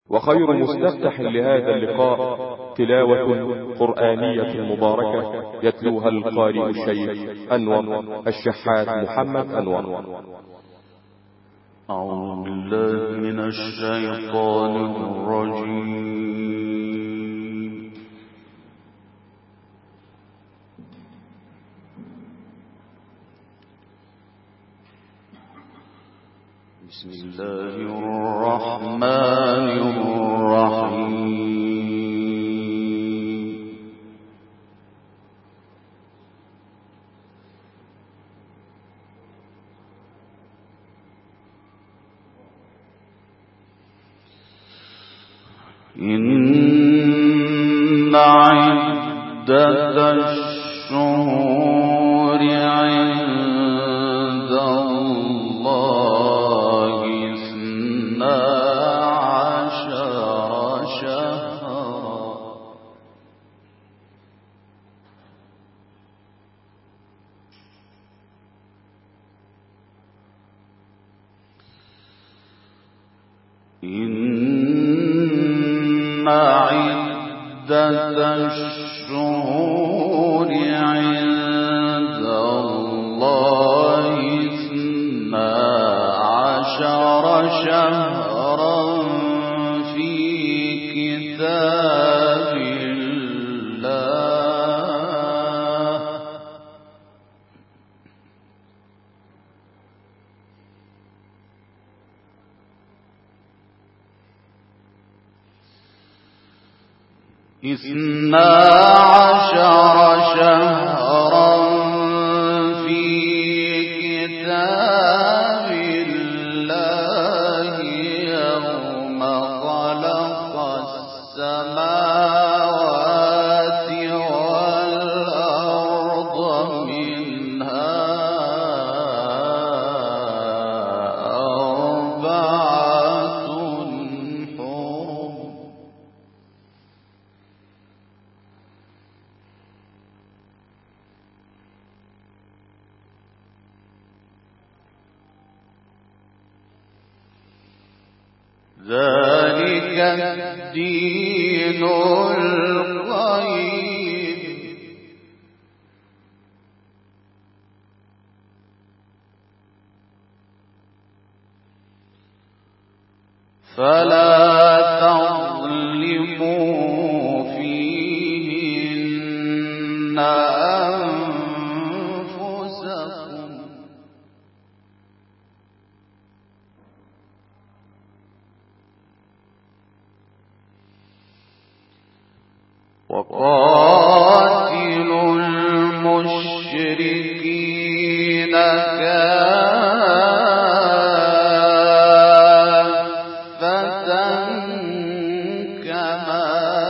وخير مستفتح لهذا اللقاء تلاوة قرآنية مباركة يتلوها القارئ الشيخ أنور الشحات محمد أنور. أعوذ بالله من الشيطان الرجيم. بسم الله الرحمن الرحيم. إن عدة الشهور عند الله 12 شهرا إن عدة الشهور عند الله 12 شهرا في كتاب الله اثنا عشر شهرا في كتاب الله يوم خلق السماوات والأرض منها أربعة حرم ذلك الدين القيم فلا تظلموا فيهن أنفسكم وقاتلوا المشركين كافة كما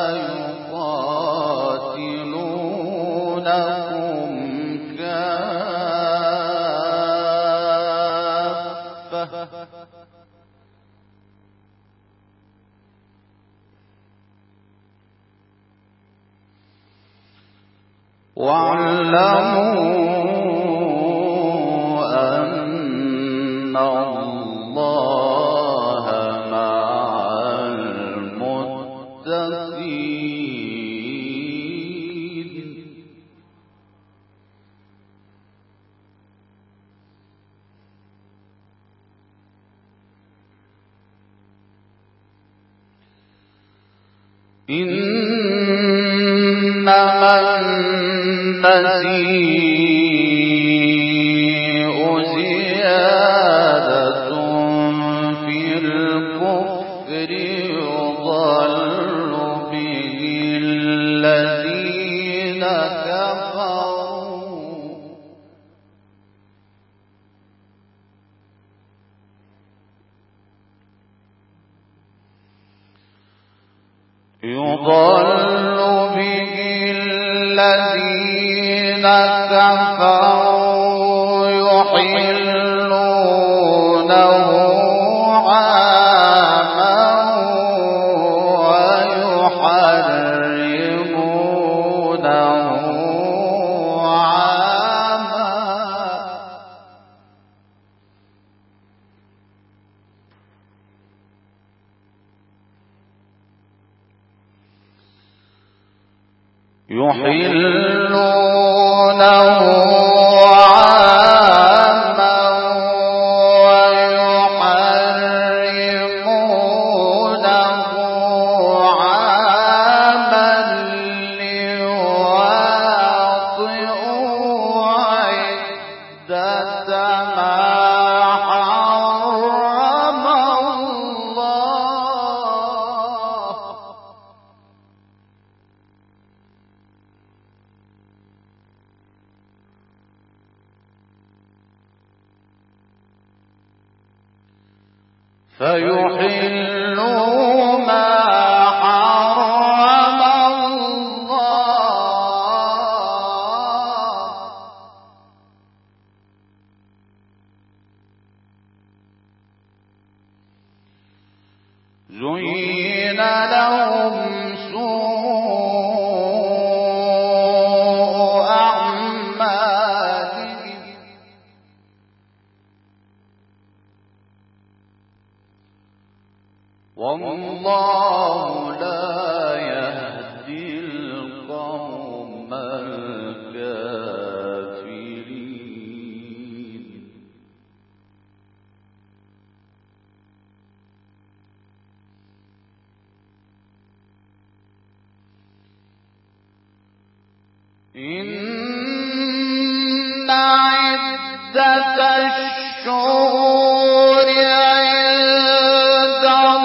يقاتلونكم كافة واعلموا أن الله مع المتقين. إنما النسيء زيادة في الكفر يضل به الذين كفروا الذين كفروا يحلونه عاما ويحرمونه عاما يحلونه عاما ويحرمونه عاما ليواطئوا عدة ما حرم الله. فيحلوا ما حرم الله زين لهم سوء أعمالهم والله لا يهدي القوم الكافرين. إن عدة الشهور عند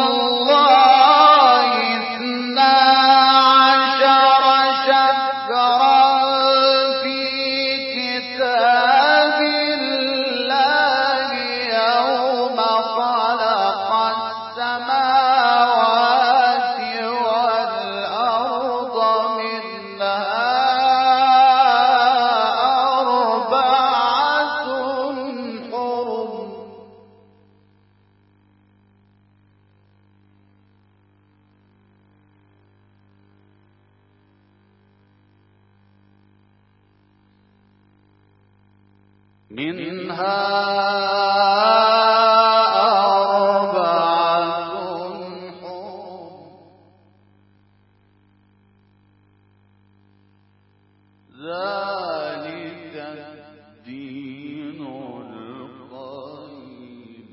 الله 12 شهرا في كتاب الله يوم خلق السماوات والأرض منها أربعة حرم منها أربعة حرم ذلك الدين القيم.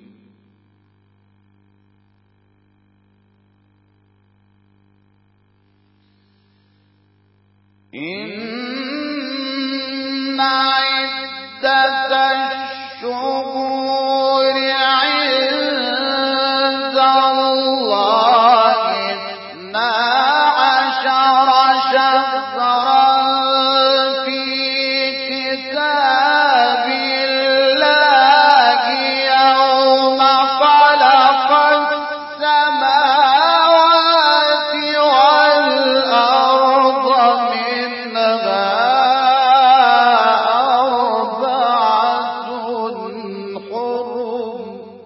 إن عدة الشهور عند الله 12 شهرا في كتاب الله يوم خلق السماوات والأرض منها أربعة حرم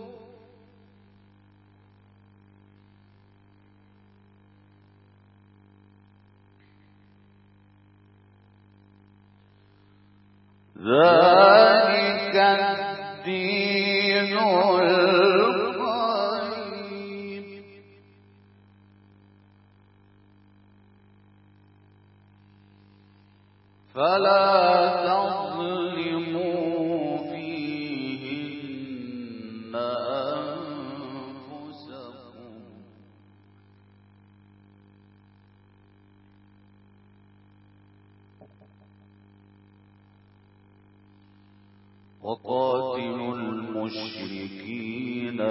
ذلك الدين القيم. فلا تظلموا فيهن أنفسكم وقاتلوا المشركين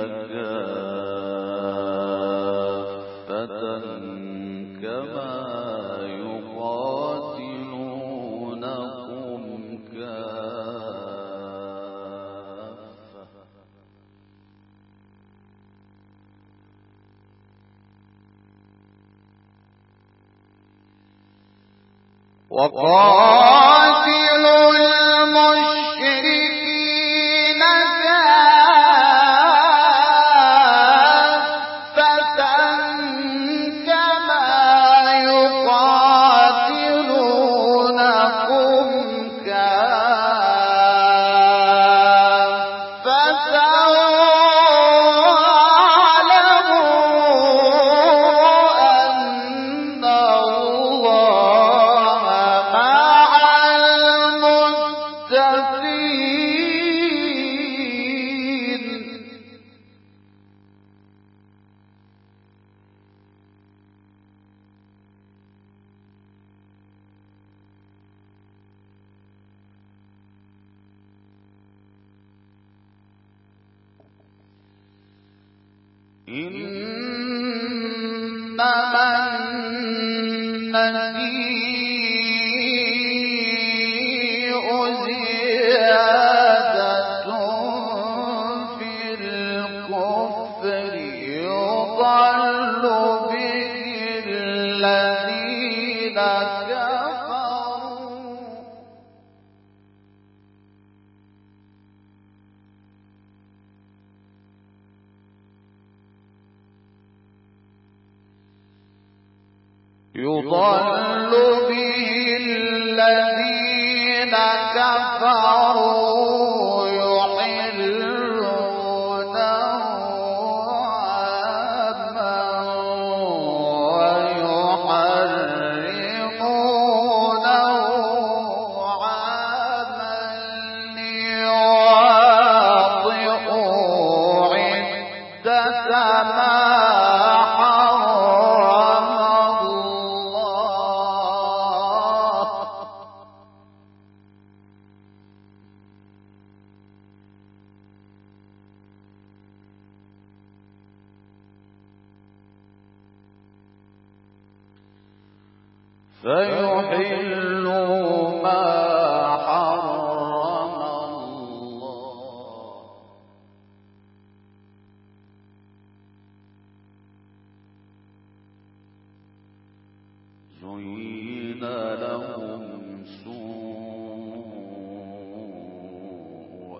كافة كما يقاتلونكم كافة وقاتلوا المشركين كافة كما يقاتلونكم كافة واعلموا أن الله إنما النسيء زيادة في الكفر يضل به الذين كفروا يحلونه عاما ويحرمونه عاما ليواطئوا عدة ما فيحلوا ما حرم الله زين لهم سوء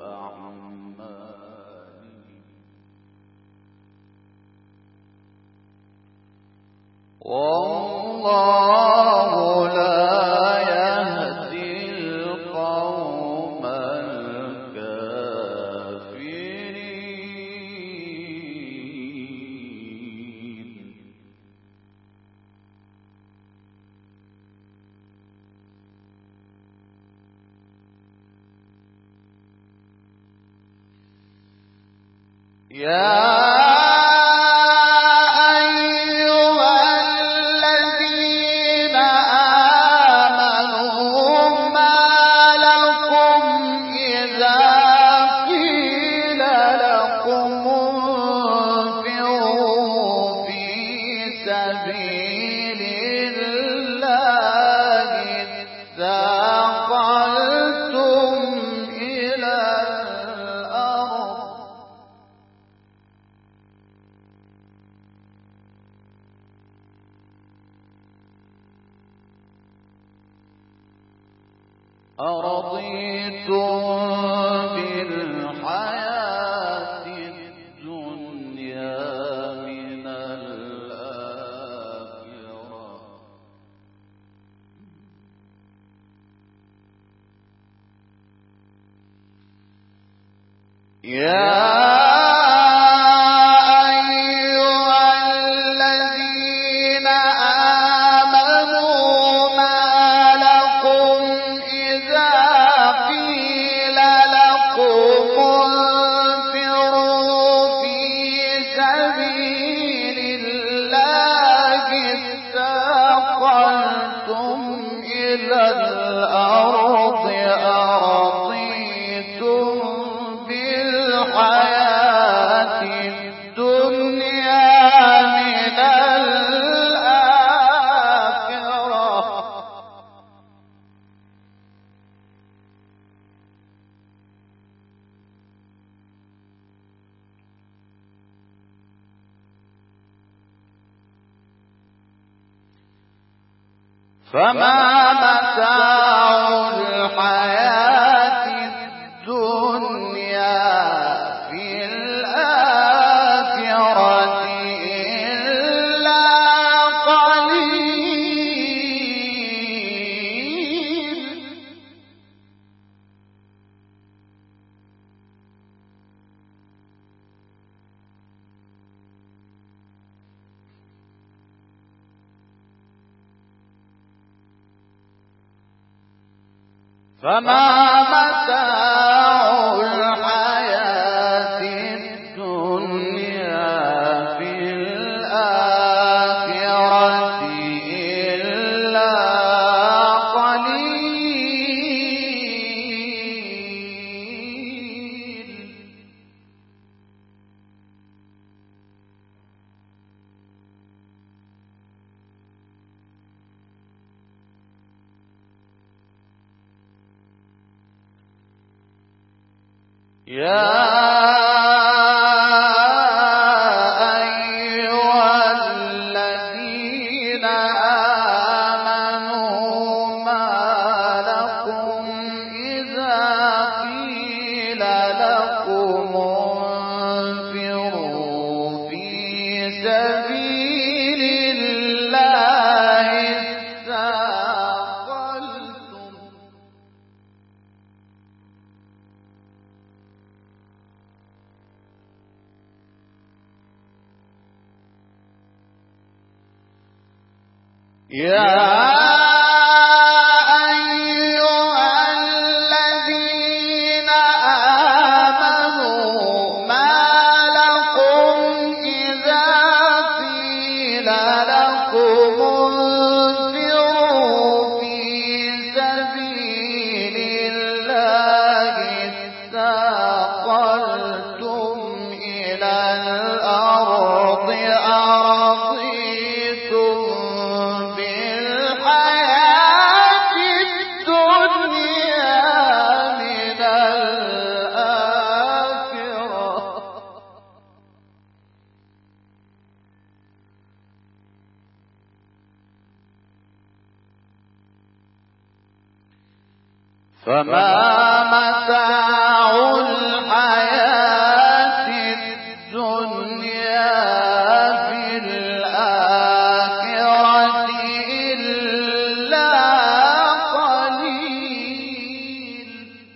أعمالهم والله لا يهدي القوم الكافرين يا أرضيتم بالحياة الدنيا من الآخرة يا فما متاع الحياة الدنيا في الآخرة إلا قليل فما متاع الحياة الدنيا في الآخرة إلا قليل فما متاع الحياة الدنيا في الآخرة إلا قليل.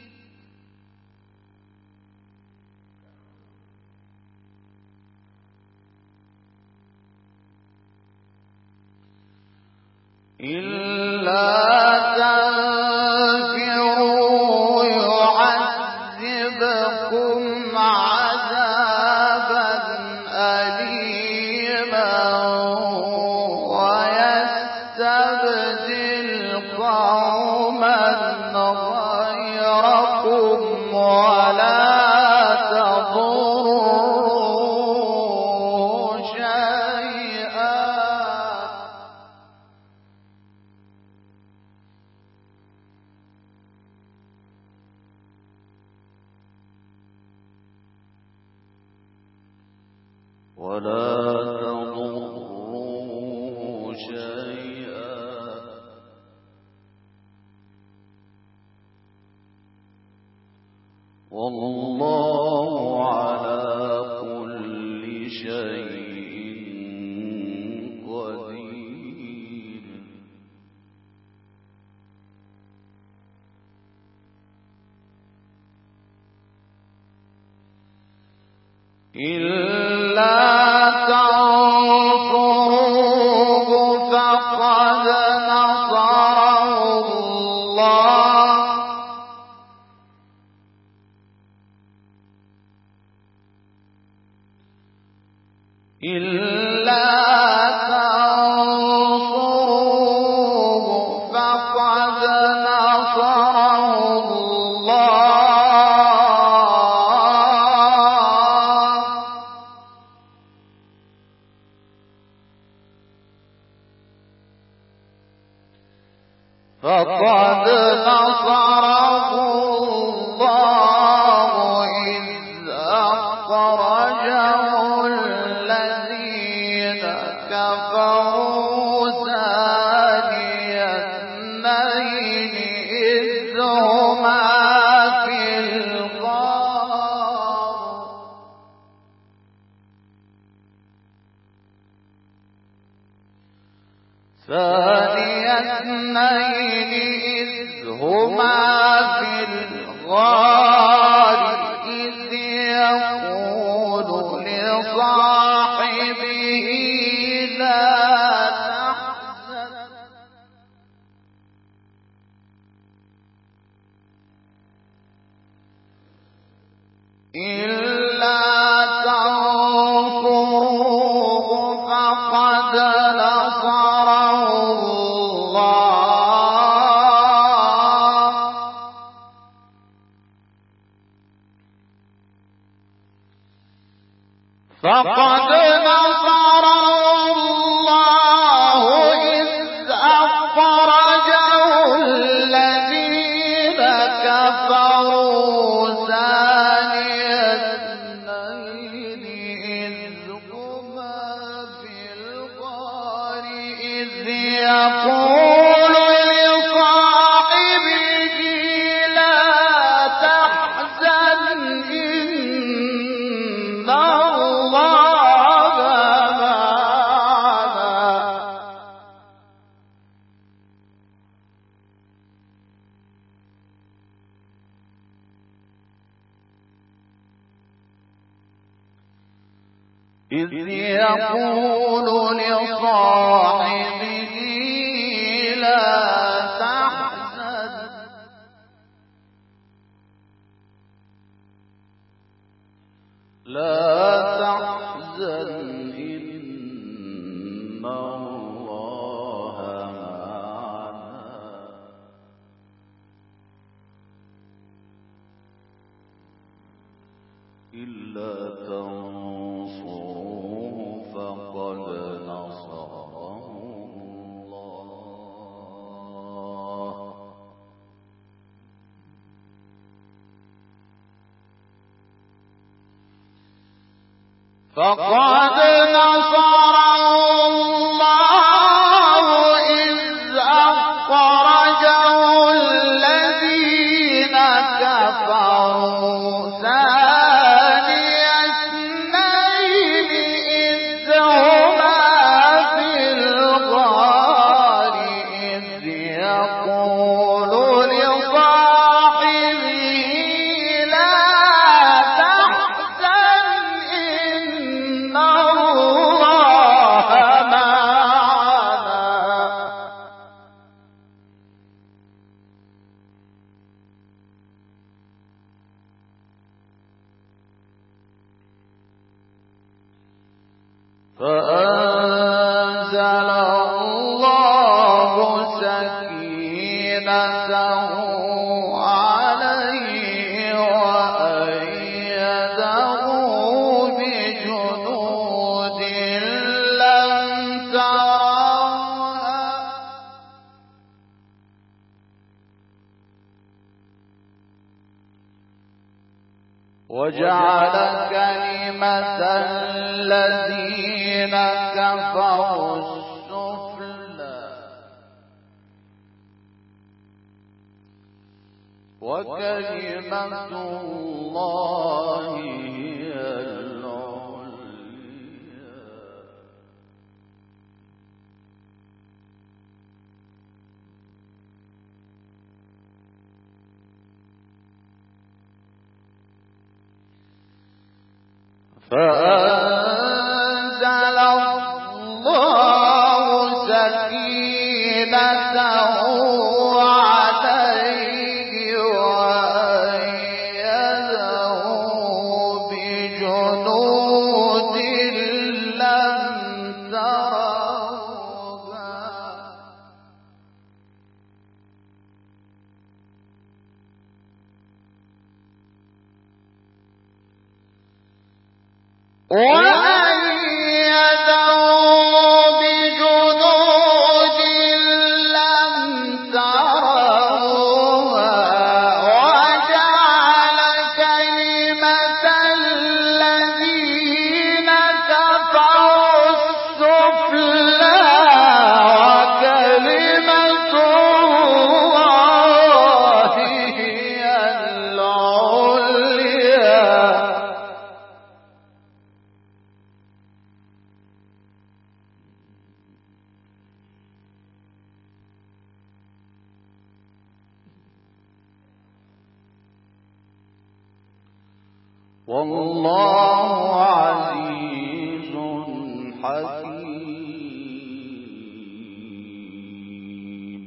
إلا والله على كل شيء قدير. إلا تنصروه فقد نصره الله إلا تنصروه فقد نصره الله فقد نصره الله إذ أخرجه الذين كفروا ثاني اثنين إذ هما في الغار ثاني اثنين إذ هما في الغار إذ يقول لصاحبه لا تحزن إلا تنصروه فقد نصره الله فقد نصره الله إذ أخرجه الذين كفروا ثاني يقول لصاحبه لا تحزن إن الله إذ يقول لصاحبه لا تحزن إن الله معنا إلا تنصروه فقد نصره الله إذ أخرجه الذين كفروا ثاني اثنين إذ هما في الغار إذ يقول لصاحبه لا تحزن إن الله معنا فأنزل الله سكينته عليه وأيده بجنود لم تروها وجعل كلمة الذين كفروا السفلى وكلمة الله هي العليا فأنزل الله سكينته عليه وأيده بجنود لم تروها وأيده بجنود لم تروها وجعل كلمة الذين كفروا السفلى وكلمة الله هي العليا والله عزيز حكيم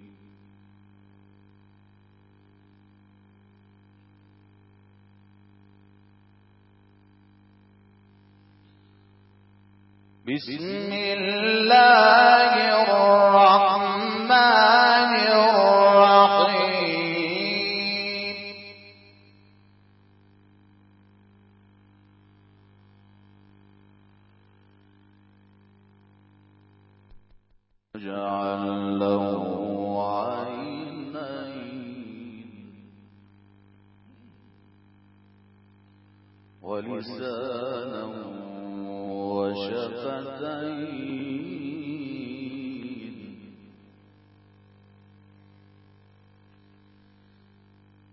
بسم الله الرحمن الرحيم وجعل له عينين ولسانا وشفتين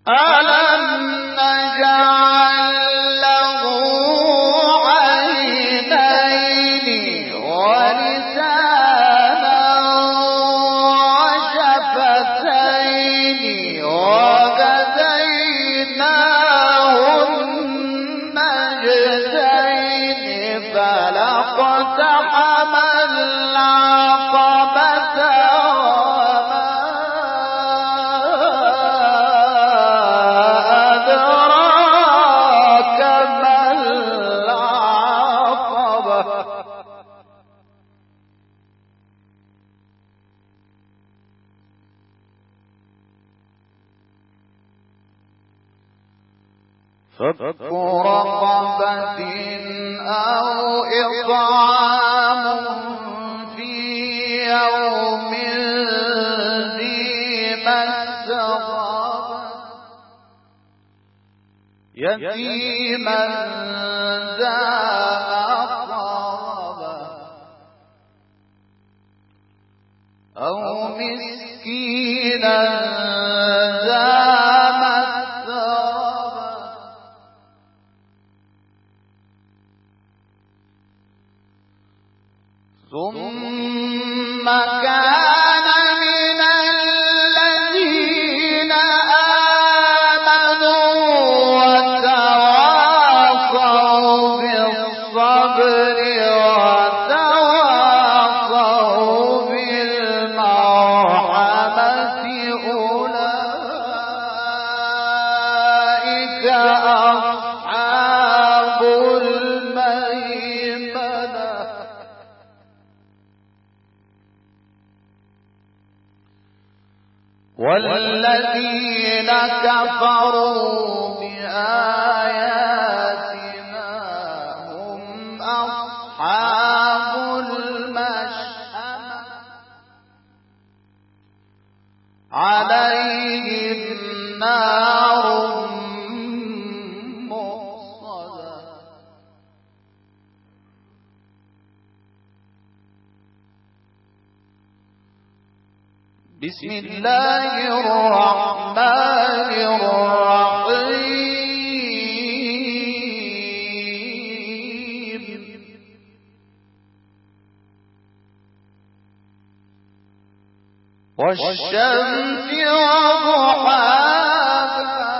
ألم نجعل له عينين ولسانا وشفتين وهديناه النجدين فلاقتحم العقبة فك رقبة أو إطعام في يوم ذي مسغبة يتيما ذا مقربة أو مسكينا ذا ثم كان من الذين آمنوا وتواصوا بالصبر وتواصوا بالمرحمة أولئك أصحاب الميمنة والذين كفروا بآياتنا هم أصحاب المشأمة عليهم نار مؤصدة بسم الله الرحمن الرحيم والشمس وضحاها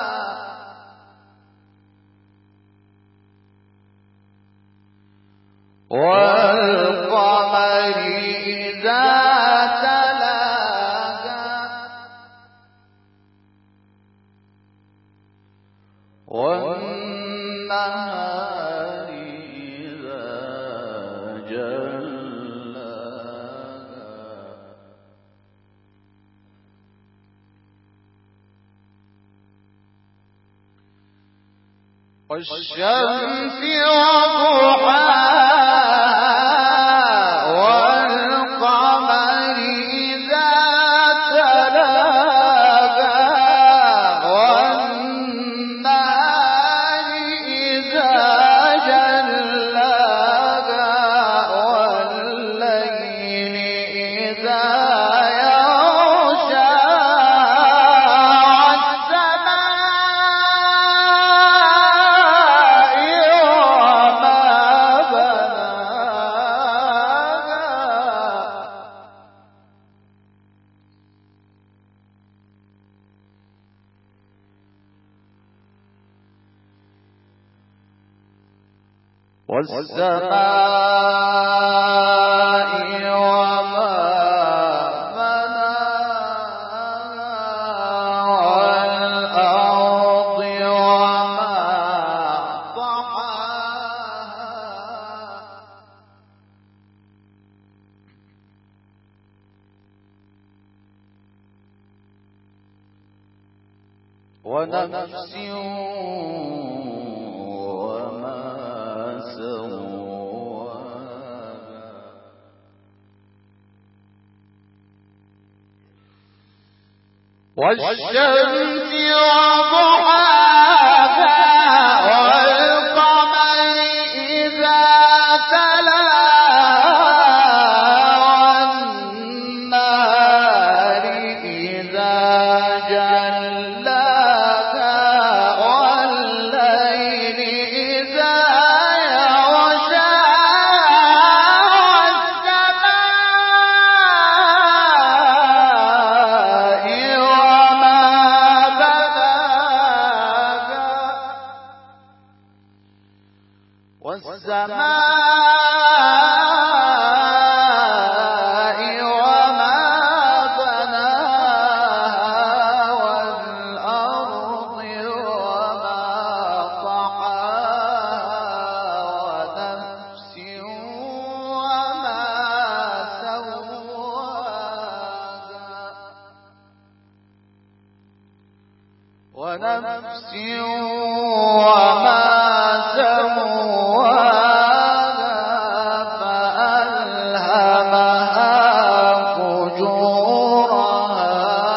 والقمر إذا والنهار إذا جلاها والشمس وضحاها والقمر إذا تلاها والنهار إذا جلاها والليل إذا والسماء وما بناها والأرض وما طحاها ونفس والشمس وضحاها والقمر إذا تلاها والنهار إذا جلاها والسماء وما بناها والأرض وما طحاها ونفس وما سواها فألهمها فجورها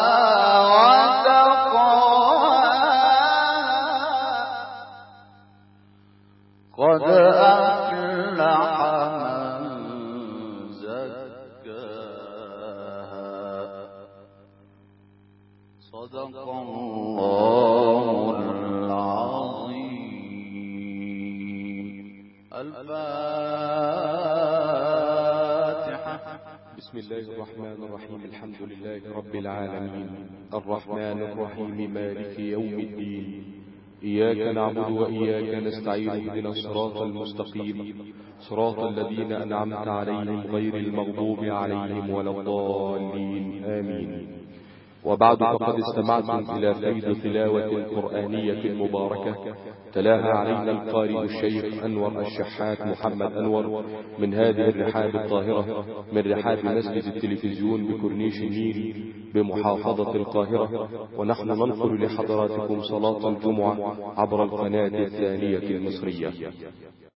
وتقواها قد أفلح من زكاها صدق الله العظيم. الفاتحة. بسم الله الرحمن الرحيم. الحمد لله رب العالمين الرحمن الرحيم مالك يوم الدين. إياك نعبد وإياك نستعين. اهدنا الصراط المستقيم صراط الذين أنعمت عليهم غير المغضوب عليهم ولا الضالين آمين. وبعد فقد استمعتم إلى فيض تلاوة قرآنية مباركة تلاها علينا القارئ الشيخ أنور الشحات محمد أنور من هذه الرحاب الطاهرة من رحاب مسجد التلفزيون بكورنيش النيل بمحافظة القاهرة. ونحن ننقل لحضراتكم صلاة الجمعة عبر القناة الثانية المصرية.